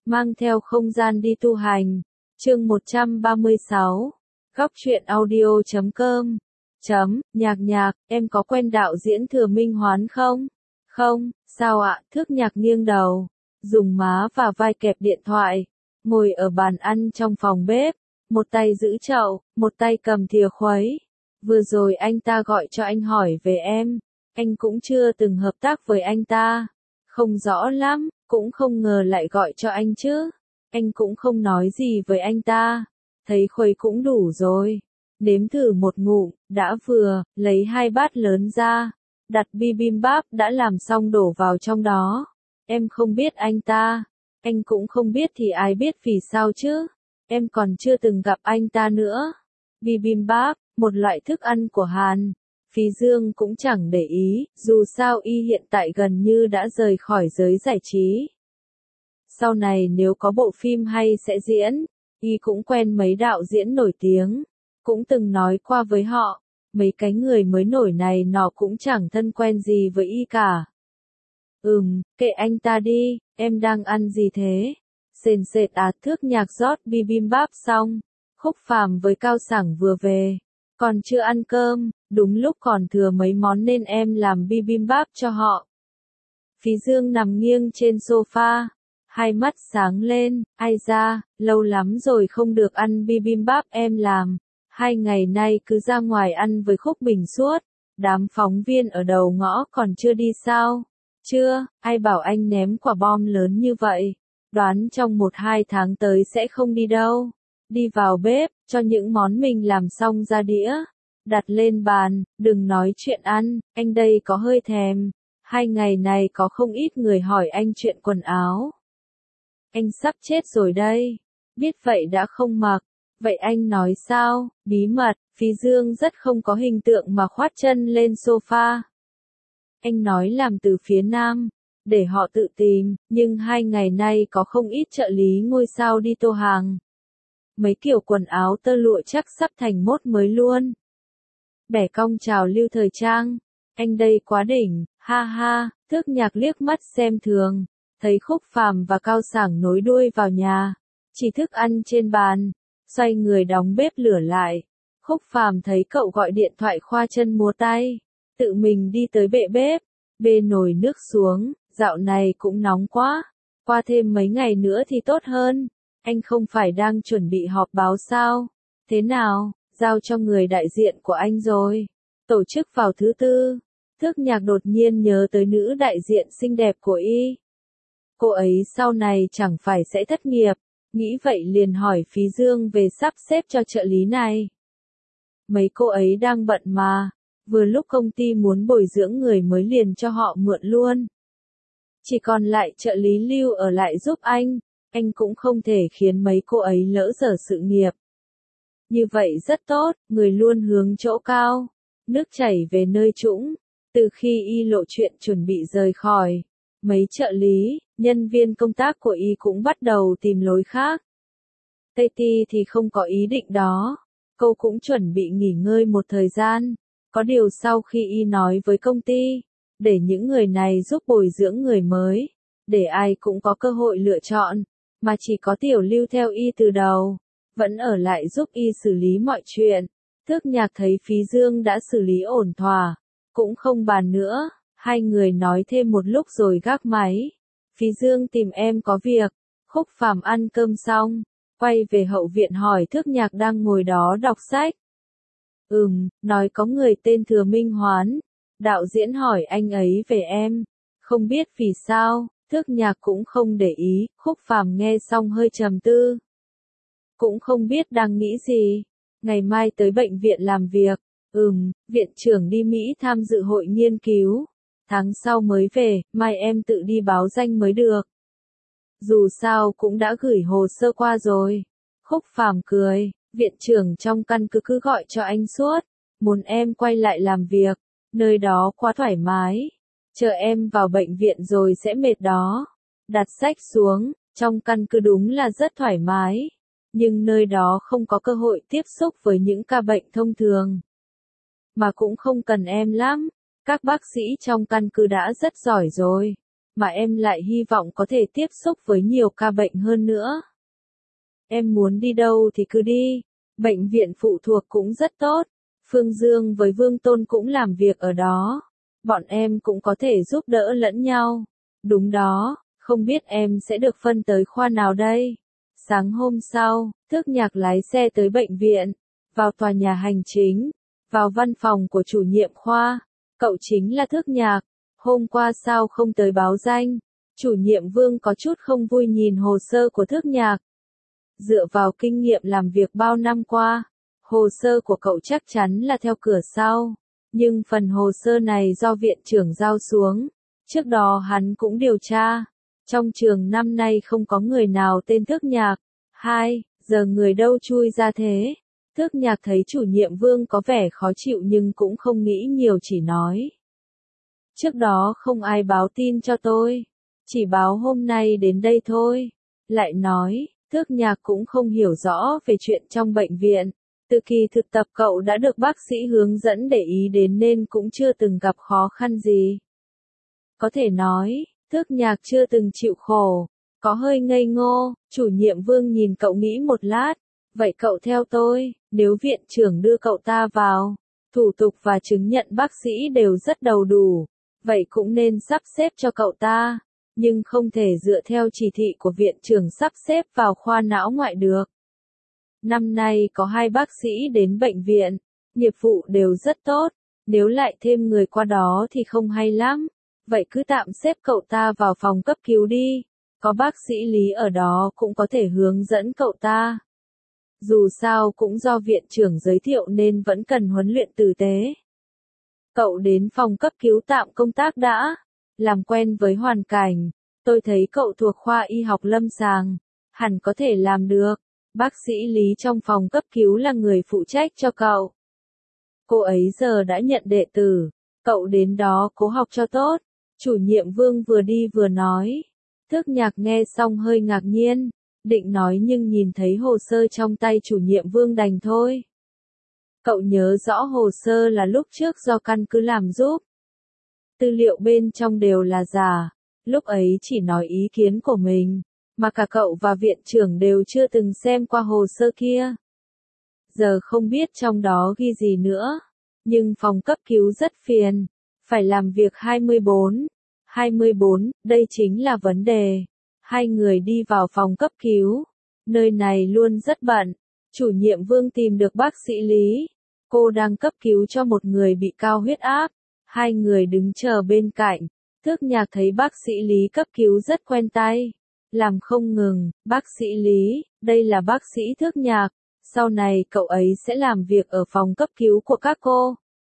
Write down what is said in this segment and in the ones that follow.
mang theo không gian đi tu hành. Chương 136. Góc truyện audio.com. Nhạc nhạc, em có quen đạo diễn Thừa Minh Hoán không? Không, sao ạ? Thước Nhạc nghiêng đầu, dùng má và vai kẹp điện thoại, ngồi ở bàn ăn trong phòng bếp, một tay giữ chậu, một tay cầm thìa khuấy. Vừa rồi anh ta gọi cho anh hỏi về em, anh cũng chưa từng hợp tác với anh ta, không rõ lắm, cũng không ngờ lại gọi cho anh chứ. Anh cũng không nói gì với anh ta, thấy khuấy cũng đủ rồi. Nếm thử một ngụm, đã vừa, lấy 2 bát lớn ra, đặt bibimbap đã làm xong đổ vào trong đó. Em không biết anh ta, anh cũng không biết thì ai biết vì sao chứ, em còn chưa từng gặp anh ta nữa. Bibimbap, một loại thức ăn của Hàn. Phí Dương cũng chẳng để ý, dù sao y hiện tại gần như đã rời khỏi giới giải trí. Sau này nếu có bộ phim hay sẽ diễn, y cũng quen mấy đạo diễn nổi tiếng, cũng từng nói qua với họ, mấy cái người mới nổi này nó cũng chẳng thân quen gì với y cả. Kệ anh ta đi, em đang ăn gì thế? Sền sệt Thước Nhạc rót bibimbap xong, Khúc Phàm với Cao Sảng vừa về, còn chưa ăn cơm, đúng lúc còn thừa mấy món nên em làm bibimbap cho họ. Phí Dương nằm nghiêng trên sofa, hai mắt sáng lên, ai da, lâu lắm rồi không được ăn bibimbap em làm. 2 ngày nay cứ ra ngoài ăn với Khúc Bình suốt, đám phóng viên ở đầu ngõ còn chưa đi sao? Chưa, ai bảo anh ném quả bom lớn như vậy, đoán trong 1-2 tháng tới sẽ không đi đâu. Đi vào bếp, cho những món mình làm xong ra đĩa, đặt lên bàn, đừng nói chuyện ăn, anh đây có hơi thèm. 2 ngày này có không ít người hỏi anh chuyện quần áo. Anh sắp chết rồi đây, biết vậy đã không mặc. Vậy anh nói sao? Bí mật. Phí Dương rất không có hình tượng mà khoát chân lên sofa. Anh nói làm từ phía Nam, để họ tự tìm, nhưng 2 ngày nay có không ít trợ lý ngôi sao đi tô hàng. Mấy kiểu quần áo tơ lụa chắc sắp thành mốt mới luôn. Bẻ cong trào lưu thời trang, anh đây quá đỉnh, ha ha. Thước Nhạc liếc mắt xem thường, thấy Khúc Phàm và Cao Sảng nối đuôi vào nhà, chỉ thức ăn trên bàn. Xoay người đóng bếp lửa lại. Khúc Phàm thấy cậu gọi điện thoại khoa chân múa tay, tự mình đi tới bệ bếp, bê nồi nước xuống, dạo này cũng nóng quá, qua thêm mấy ngày nữa thì tốt hơn. Anh không phải đang chuẩn bị họp báo sao? Thế nào, giao cho người đại diện của anh rồi, tổ chức vào thứ Tư. Thước Nhạc đột nhiên nhớ tới nữ đại diện xinh đẹp của y. Cô ấy sau này chẳng phải sẽ thất nghiệp. Nghĩ vậy liền hỏi Phí Dương về sắp xếp cho trợ lý này. Mấy cô ấy đang bận mà, vừa lúc công ty muốn bồi dưỡng người mới liền cho họ mượn luôn. Chỉ còn lại trợ lý lưu ở lại giúp anh cũng không thể khiến mấy cô ấy lỡ dở sự nghiệp. Như vậy rất tốt, người luôn hướng chỗ cao, nước chảy về nơi trũng. Từ khi y lộ chuyện chuẩn bị rời khỏi, mấy trợ lý, nhân viên công tác của y cũng bắt đầu tìm lối khác. Tây Ti thì không có ý định đó, cô cũng chuẩn bị nghỉ ngơi một thời gian. Có điều sau khi y nói với công ty, để những người này giúp bồi dưỡng người mới, để ai cũng có cơ hội lựa chọn, mà chỉ có Tiểu Lưu theo y từ đầu, vẫn ở lại giúp y xử lý mọi chuyện. Thước Nhạc thấy Phí Dương đã xử lý ổn thỏa, cũng không bàn nữa, hai người nói thêm một lúc rồi gác máy. Phí Dương tìm em có việc. Khúc Phàm ăn cơm xong, quay về hậu viện hỏi Thước Nhạc đang ngồi đó đọc sách. Nói có người tên Thừa Minh Hoán, đạo diễn hỏi anh ấy về em, không biết vì sao. Thước Nhạc cũng không để ý. Khúc Phàm nghe xong hơi trầm tư, cũng không biết đang nghĩ gì. Ngày mai tới bệnh viện làm việc. Viện trưởng đi Mỹ tham dự hội nghiên cứu, tháng sau mới về, mai em tự đi báo danh mới được. Dù sao cũng đã gửi hồ sơ qua rồi. Khúc Phàm cười, viện trưởng trong căn cứ gọi cho anh suốt, muốn em quay lại làm việc, nơi đó quá thoải mái. Chờ em vào bệnh viện rồi sẽ mệt đó. Đặt sách xuống, trong căn cứ đúng là rất thoải mái, nhưng nơi đó không có cơ hội tiếp xúc với những ca bệnh thông thường. Mà cũng không cần em lắm, các bác sĩ trong căn cứ đã rất giỏi rồi. mà em lại hy vọng có thể tiếp xúc với nhiều ca bệnh hơn nữa. Em muốn đi đâu thì cứ đi, bệnh viện phụ thuộc cũng rất tốt, Phương Dương với Vương Tôn cũng làm việc ở đó, bọn em cũng có thể giúp đỡ lẫn nhau. Đúng đó, không biết em sẽ được phân tới khoa nào đây? Sáng hôm sau, Thước Nhạc lái xe tới bệnh viện, vào tòa nhà hành chính, vào văn phòng của chủ nhiệm khoa. Cậu chính là Thước Nhạc, hôm qua sao không tới báo danh? Chủ nhiệm Vương có chút không vui nhìn hồ sơ của Thước Nhạc. Dựa vào kinh nghiệm làm việc bao năm qua, hồ sơ của cậu chắc chắn là theo cửa sau, nhưng phần hồ sơ này do viện trưởng giao xuống. Trước đó hắn cũng điều tra, trong trường năm nay không có người nào tên Thước Nhạc. Giờ người đâu chui ra thế? Thước Nhạc thấy chủ nhiệm Vương có vẻ khó chịu nhưng cũng không nghĩ nhiều, chỉ nói. Trước đó không ai báo tin cho tôi, chỉ báo hôm nay đến đây thôi. Lại nói, Thước Nhạc cũng không hiểu rõ về chuyện trong bệnh viện. Từ kỳ thực tập cậu đã được bác sĩ hướng dẫn để ý đến nên cũng chưa từng gặp khó khăn gì. Có thể nói, Thước Nhạc chưa từng chịu khổ, có hơi ngây ngô. Chủ nhiệm Vương nhìn cậu nghĩ một lát, vậy cậu theo tôi, nếu viện trưởng đưa cậu ta vào, thủ tục và chứng nhận bác sĩ đều rất đầy đủ, vậy cũng nên sắp xếp cho cậu ta, nhưng không thể dựa theo chỉ thị của viện trưởng sắp xếp vào khoa não ngoại được. Năm nay có 2 bác sĩ đến bệnh viện, nghiệp vụ đều rất tốt, nếu lại thêm người qua đó thì không hay lắm, vậy cứ tạm xếp cậu ta vào phòng cấp cứu đi, có bác sĩ Lý ở đó cũng có thể hướng dẫn cậu ta. Dù sao cũng do viện trưởng giới thiệu nên vẫn cần huấn luyện tử tế. Cậu đến phòng cấp cứu tạm công tác đã, làm quen với hoàn cảnh, tôi thấy cậu thuộc khoa y học lâm sàng, hẳn có thể làm được. Bác sĩ Lý trong phòng cấp cứu là người phụ trách cho cậu. Cô ấy giờ đã nhận đệ tử, cậu đến đó cố học cho tốt. Chủ nhiệm Vương vừa đi vừa nói. Thước Nhạc nghe xong hơi ngạc nhiên, định nói nhưng nhìn thấy hồ sơ trong tay chủ nhiệm Vương đành thôi. Cậu nhớ rõ hồ sơ là lúc trước do căn cứ làm giúp. Tư liệu bên trong đều là giả, lúc ấy chỉ nói ý kiến của mình, mà cả cậu và viện trưởng đều chưa từng xem qua hồ sơ kia. Giờ không biết trong đó ghi gì nữa, nhưng phòng cấp cứu rất phiền, phải làm việc 24. Đây chính là vấn đề. Hai người đi vào phòng cấp cứu, nơi này luôn rất bận. Chủ nhiệm Vương tìm được bác sĩ Lý, cô đang cấp cứu cho một người bị cao huyết áp. Hai người đứng chờ bên cạnh, Thước Nhạc thấy bác sĩ Lý cấp cứu rất quen tay, làm không ngừng. Bác sĩ Lý, đây là bác sĩ Thước Nhạc, sau này cậu ấy sẽ làm việc ở phòng cấp cứu của các cô.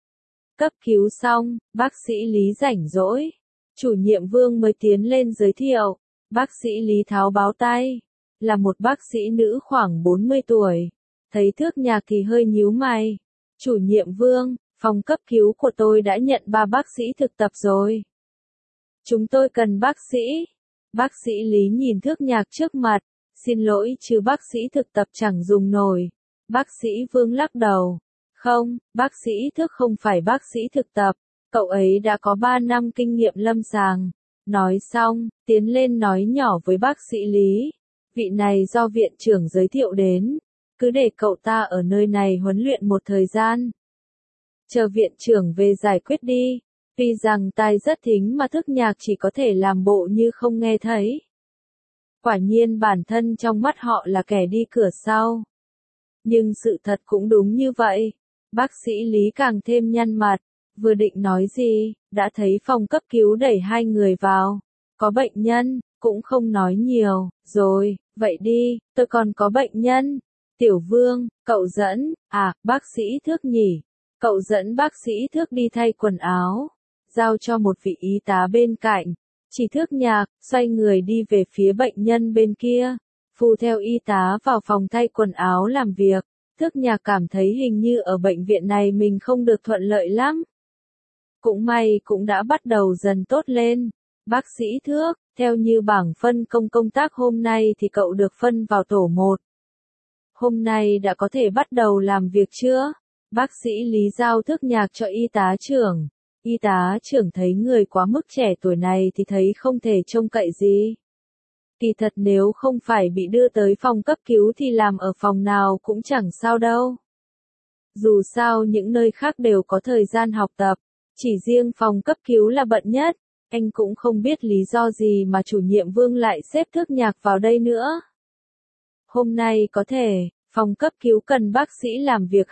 Cấp cứu xong, bác sĩ Lý rảnh rỗi, chủ nhiệm Vương mới tiến lên giới thiệu. Bác sĩ Lý tháo báo tay, là một bác sĩ nữ khoảng 40 tuổi. Thấy Thước Nhạc thì hơi nhíu mày. Chủ nhiệm Vương, phòng cấp cứu của tôi đã nhận 3 bác sĩ thực tập rồi. Chúng tôi cần bác sĩ. Bác sĩ Lý nhìn Thước Nhạc trước mặt, xin lỗi chứ bác sĩ thực tập chẳng dùng nổi. Bác sĩ Vương lắc đầu. Không, bác sĩ Thước không phải bác sĩ thực tập, cậu ấy đã có 3 năm kinh nghiệm lâm sàng. Nói xong, tiến lên nói nhỏ với bác sĩ Lý. Vị này do viện trưởng giới thiệu đến, cứ để cậu ta ở nơi này huấn luyện một thời gian. Chờ viện trưởng về giải quyết đi. Tuy rằng tai rất thính mà Thước Nhạc chỉ có thể làm bộ như không nghe thấy. Quả nhiên bản thân trong mắt họ là kẻ đi cửa sau. Nhưng sự thật cũng đúng như vậy. Bác sĩ Lý càng thêm nhăn mặt, vừa định nói gì, đã thấy phòng cấp cứu đẩy 2 người vào. Có bệnh nhân, cũng không nói nhiều, rồi, vậy đi, tôi còn có bệnh nhân. Tiểu Vương, cậu dẫn, bác sĩ Thước nhỉ. Cậu dẫn bác sĩ Thước đi thay quần áo, giao cho một vị y tá bên cạnh. Chỉ Thước Nhạc, xoay người đi về phía bệnh nhân bên kia, phụ theo y tá vào phòng thay quần áo làm việc. Thước Nhạc cảm thấy hình như ở bệnh viện này mình không được thuận lợi lắm. Cũng may cũng đã bắt đầu dần tốt lên. Bác sĩ Thước, theo như bảng phân công tác hôm nay thì cậu được phân vào tổ 1. Hôm nay đã có thể bắt đầu làm việc chưa? Bác sĩ Lý giao Thước Nhạc cho y tá trưởng. Y tá trưởng thấy người quá mức trẻ tuổi này thì thấy không thể trông cậy gì. Kỳ thật nếu không phải bị đưa tới phòng cấp cứu thì làm ở phòng nào cũng chẳng sao đâu. Dù sao những nơi khác đều có thời gian học tập, chỉ riêng phòng cấp cứu là bận nhất. Anh cũng không biết lý do gì mà chủ nhiệm Vương lại xếp Thước Nhạc vào đây nữa. Hôm nay có thể, phòng cấp cứu cần bác sĩ làm việc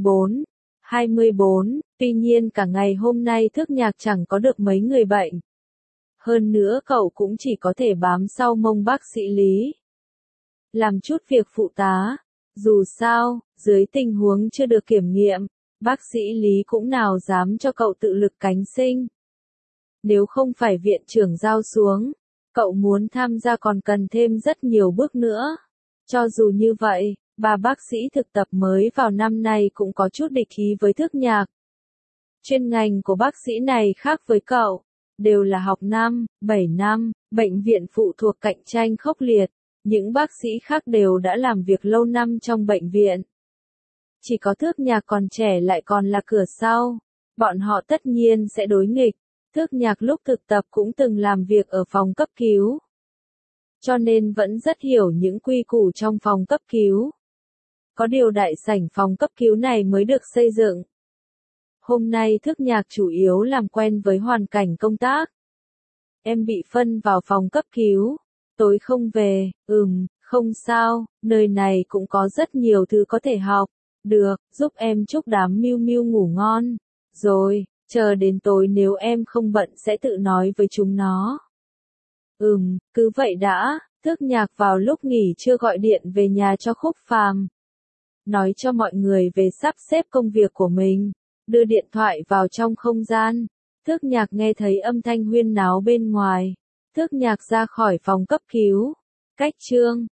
24, tuy nhiên cả ngày hôm nay Thước Nhạc chẳng có được mấy người bệnh. Hơn nữa cậu cũng chỉ có thể bám sau mông bác sĩ Lý. Làm chút việc phụ tá. Dù sao, dưới tình huống chưa được kiểm nghiệm, bác sĩ Lý cũng nào dám cho cậu tự lực cánh sinh. Nếu không phải viện trưởng giao xuống, cậu muốn tham gia còn cần thêm rất nhiều bước nữa. Cho dù như vậy, bà bác sĩ thực tập mới vào năm nay cũng có chút địch ý với Thước Nhạc. Chuyên ngành của bác sĩ này khác với cậu, đều là học 7 năm, bệnh viện phụ thuộc cạnh tranh khốc liệt, những bác sĩ khác đều đã làm việc lâu năm trong bệnh viện. Chỉ có Thước Nhạc còn trẻ lại còn là cửa sau, bọn họ tất nhiên sẽ đối nghịch. Thước Nhạc lúc thực tập cũng từng làm việc ở phòng cấp cứu, cho nên vẫn rất hiểu những quy củ trong phòng cấp cứu. Có điều đại sảnh phòng cấp cứu này mới được xây dựng. Hôm nay Thước Nhạc chủ yếu làm quen với hoàn cảnh công tác. Em bị phân vào phòng cấp cứu, tối không về, không sao, nơi này cũng có rất nhiều thứ có thể học. Được, giúp em chúc đám Miu Miu ngủ ngon. Rồi, chờ đến tối nếu em không bận sẽ tự nói với chúng nó. Cứ vậy đã. Thước Nhạc vào lúc nghỉ trưa gọi điện về nhà cho Khúc Phàm, nói cho mọi người về sắp xếp công việc của mình, đưa điện thoại vào trong không gian. Thước Nhạc nghe thấy âm thanh huyên náo bên ngoài. Thước Nhạc ra khỏi phòng cấp cứu. Cách chương